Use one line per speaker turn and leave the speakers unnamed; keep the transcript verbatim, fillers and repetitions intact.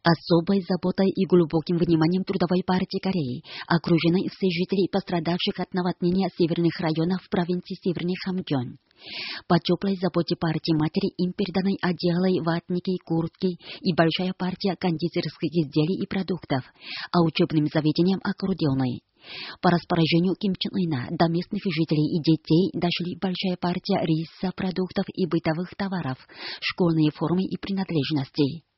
Особой заботой и глубоким вниманием Трудовой партии Кореи окружены все жители, пострадавших от наводнения северных районов провинции Северный Хамгён. По теплой заботе партии матери им переданы одеялы, ватники, куртки и большая партия кондитерских изделий и продуктов, а учебным заведениям аккордеоны. По распоряжению Ким Чен Ына до местных жителей и детей дошли большая партия риса, продуктов и бытовых товаров, школьные формы и принадлежности.